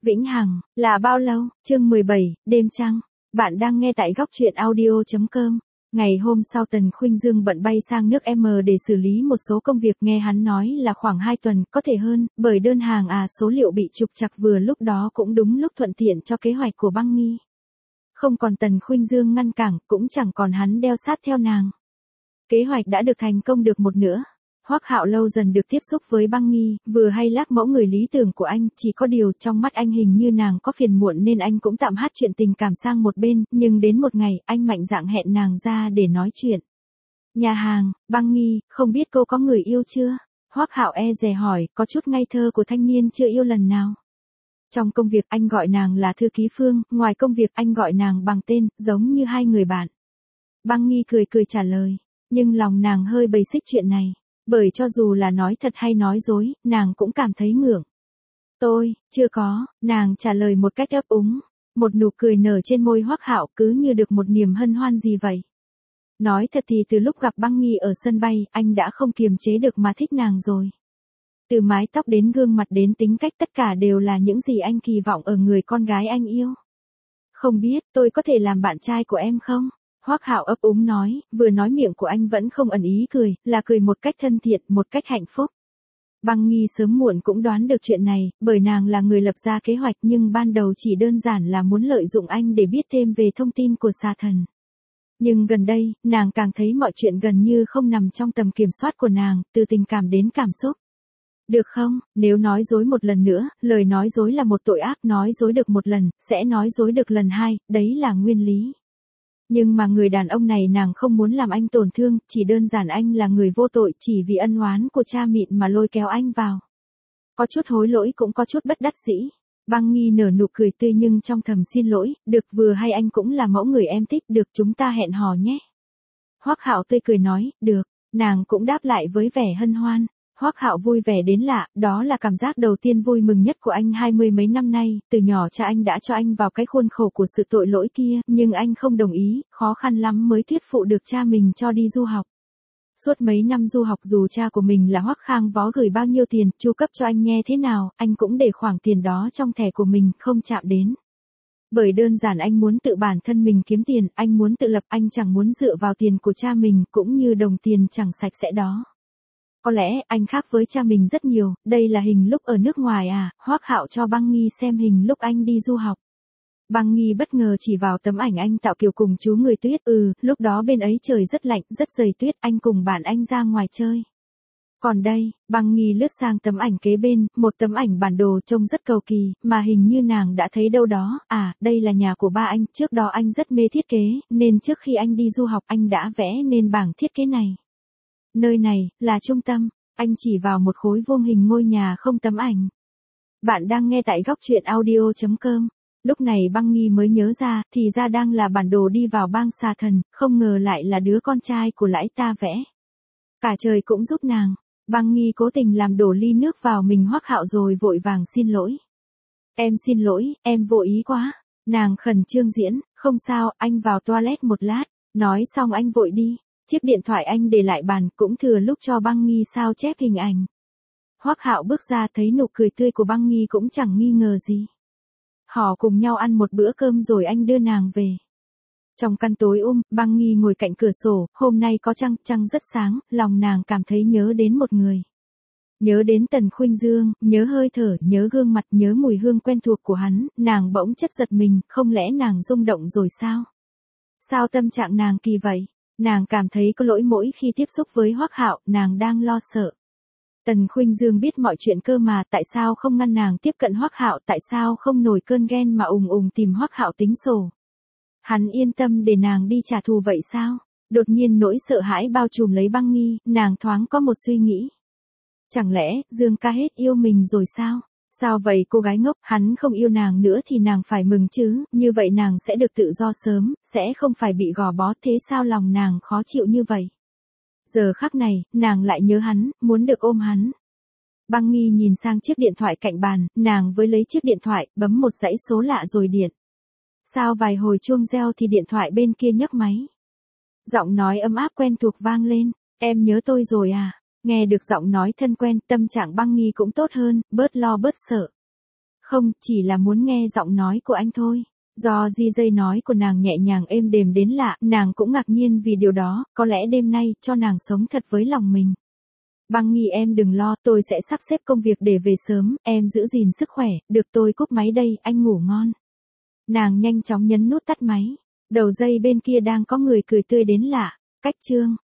Vĩnh hằng, là bao lâu? Chương 17, đêm trăng. Bạn đang nghe tại góc truyện audio.com. Ngày hôm sau Tần Khuynh Dương bận bay sang nước M để xử lý một số công việc, nghe hắn nói là khoảng 2 tuần, có thể hơn, bởi đơn hàng số liệu bị trục trặc vừa lúc đó cũng đúng lúc thuận tiện cho kế hoạch của Băng Nghi. Không còn Tần Khuynh Dương ngăn cản, cũng chẳng còn hắn đeo sát theo nàng. Kế hoạch đã được thành công được một nửa. Hoắc Hạo lâu dần được tiếp xúc với Băng Nghi, vừa hay lác mẫu người lý tưởng của anh, chỉ có điều trong mắt anh hình như nàng có phiền muộn nên anh cũng tạm hát chuyện tình cảm sang một bên, nhưng đến một ngày, anh mạnh dạn hẹn nàng ra để nói chuyện. Nhà hàng, Băng Nghi, không biết cô có người yêu chưa? Hoắc Hạo dè hỏi, có chút ngây thơ của thanh niên chưa yêu lần nào. Trong công việc anh gọi nàng là thư ký Phương, ngoài công việc anh gọi nàng bằng tên, giống như hai người bạn. Băng Nghi cười cười trả lời, nhưng lòng nàng hơi bầy xích chuyện này. Bởi cho dù là nói thật hay nói dối, nàng cũng cảm thấy ngượng. Tôi, chưa có, nàng trả lời một cách ấp úng. Một nụ cười nở trên môi Hoắc Hạo cứ như được một niềm hân hoan gì vậy. Nói thật thì từ lúc gặp Băng Nghi ở sân bay, anh đã không kiềm chế được mà thích nàng rồi. Từ mái tóc đến gương mặt đến tính cách tất cả đều là những gì anh kỳ vọng ở người con gái anh yêu. Không biết, tôi có thể làm bạn trai của em không? Hoắc Hạo ấp úng nói, vừa nói miệng của anh vẫn không ẩn ý cười, là cười một cách thân thiện, một cách hạnh phúc. Băng Nghi sớm muộn cũng đoán được chuyện này, bởi nàng là người lập ra kế hoạch nhưng ban đầu chỉ đơn giản là muốn lợi dụng anh để biết thêm về thông tin của xà thần. Nhưng gần đây, nàng càng thấy mọi chuyện gần như không nằm trong tầm kiểm soát của nàng, từ tình cảm đến cảm xúc. Được không, nếu nói dối một lần nữa, lời nói dối là một tội ác, nói dối được một lần, sẽ nói dối được lần hai, đấy là nguyên lý. Nhưng mà người đàn ông này nàng không muốn làm anh tổn thương, chỉ đơn giản anh là người vô tội, chỉ vì ân oán của cha mịn mà lôi kéo anh vào. Có chút hối lỗi cũng có chút bất đắc dĩ. Băng Nghi nở nụ cười tươi nhưng trong thầm xin lỗi, được vừa hay anh cũng là mẫu người em thích, được chúng ta hẹn hò nhé. Hoắc Hạo tươi cười nói, được, nàng cũng đáp lại với vẻ hân hoan. Hoắc Hạo vui vẻ đến lạ, đó là cảm giác đầu tiên vui mừng nhất của anh 20 mấy năm nay, từ nhỏ cha anh đã cho anh vào cái khuôn khổ của sự tội lỗi kia, nhưng anh không đồng ý, khó khăn lắm mới thuyết phục được cha mình cho đi du học. Suốt mấy năm du học dù cha của mình là Hoắc Khang Võ gửi bao nhiêu tiền, chu cấp cho anh nghe thế nào, anh cũng để khoản tiền đó trong thẻ của mình, không chạm đến. Bởi đơn giản anh muốn tự bản thân mình kiếm tiền, anh muốn tự lập, anh chẳng muốn dựa vào tiền của cha mình, cũng như đồng tiền chẳng sạch sẽ đó. Có lẽ anh khác với cha mình rất nhiều, đây là hình lúc ở nước ngoài Hoắc Hạo cho Băng Nghi xem hình lúc anh đi du học. Băng Nghi bất ngờ chỉ vào tấm ảnh anh tạo kiểu cùng chú người tuyết, lúc đó bên ấy trời rất lạnh, rất dày tuyết, anh cùng bạn anh ra ngoài chơi. Còn đây, Băng Nghi lướt sang tấm ảnh kế bên, một tấm ảnh bản đồ trông rất cầu kỳ, mà hình như nàng đã thấy đâu đó, đây là nhà của ba anh, trước đó anh rất mê thiết kế, nên trước khi anh đi du học anh đã vẽ nên bảng thiết kế này. Nơi này, là trung tâm, anh chỉ vào một khối vuông hình ngôi nhà không tấm ảnh. Bạn đang nghe tại góc truyện audio.com. Lúc này Băng Nghi mới nhớ ra, thì ra đang là bản đồ đi vào bang xà thần, không ngờ lại là đứa con trai của lão ta vẽ. Cả trời cũng giúp nàng. Băng Nghi cố tình làm đổ ly nước vào mình Hoắc Hạo rồi vội vàng xin lỗi. Em xin lỗi, em vô ý quá. Nàng khẩn trương diễn, không sao, anh vào toilet một lát. Nói xong anh vội đi. Chiếc điện thoại anh để lại bàn, cũng thừa lúc cho Băng Nghi sao chép hình ảnh. Hoắc Hạo bước ra thấy nụ cười tươi của Băng Nghi cũng chẳng nghi ngờ gì. Họ cùng nhau ăn một bữa cơm rồi anh đưa nàng về. Trong căn tối Băng Nghi ngồi cạnh cửa sổ, hôm nay có trăng rất sáng, lòng nàng cảm thấy nhớ đến một người. Nhớ đến Tần Khuynh Dương, nhớ hơi thở, nhớ gương mặt, nhớ mùi hương quen thuộc của hắn, nàng bỗng chất giật mình, không lẽ nàng rung động rồi sao? Sao tâm trạng nàng kỳ vậy? Nàng cảm thấy có lỗi mỗi khi tiếp xúc với Hoắc Hạo, nàng đang lo sợ. Tần Khuynh Dương biết mọi chuyện cơ mà, tại sao không ngăn nàng tiếp cận Hoắc Hạo, tại sao không nổi cơn ghen mà ùng tìm Hoắc Hạo tính sổ. Hắn yên tâm để nàng đi trả thù vậy sao? Đột nhiên nỗi sợ hãi bao trùm lấy Băng Nghi, nàng thoáng có một suy nghĩ. Chẳng lẽ, Dương ca hết yêu mình rồi sao? Sao vậy cô gái ngốc, hắn không yêu nàng nữa thì nàng phải mừng chứ, như vậy nàng sẽ được tự do sớm, sẽ không phải bị gò bó, thế sao lòng nàng khó chịu như vậy? Giờ khắc này, nàng lại nhớ hắn, muốn được ôm hắn. Băng Nghi nhìn sang chiếc điện thoại cạnh bàn, nàng với lấy chiếc điện thoại, bấm một dãy số lạ rồi điện. Sao vài hồi chuông reo thì điện thoại bên kia nhấc máy. Giọng nói ấm áp quen thuộc vang lên, em nhớ tôi rồi à? Nghe được giọng nói thân quen, tâm trạng Băng Nghi cũng tốt hơn, bớt lo bớt sợ. Không, chỉ là muốn nghe giọng nói của anh thôi. Do DJ nói của nàng nhẹ nhàng êm đềm đến lạ, nàng cũng ngạc nhiên vì điều đó, có lẽ đêm nay cho nàng sống thật với lòng mình. Băng Nghi em đừng lo, tôi sẽ sắp xếp công việc để về sớm, em giữ gìn sức khỏe, được tôi cúp máy đây, anh ngủ ngon. Nàng nhanh chóng nhấn nút tắt máy. Đầu dây bên kia đang có người cười tươi đến lạ. Cách chương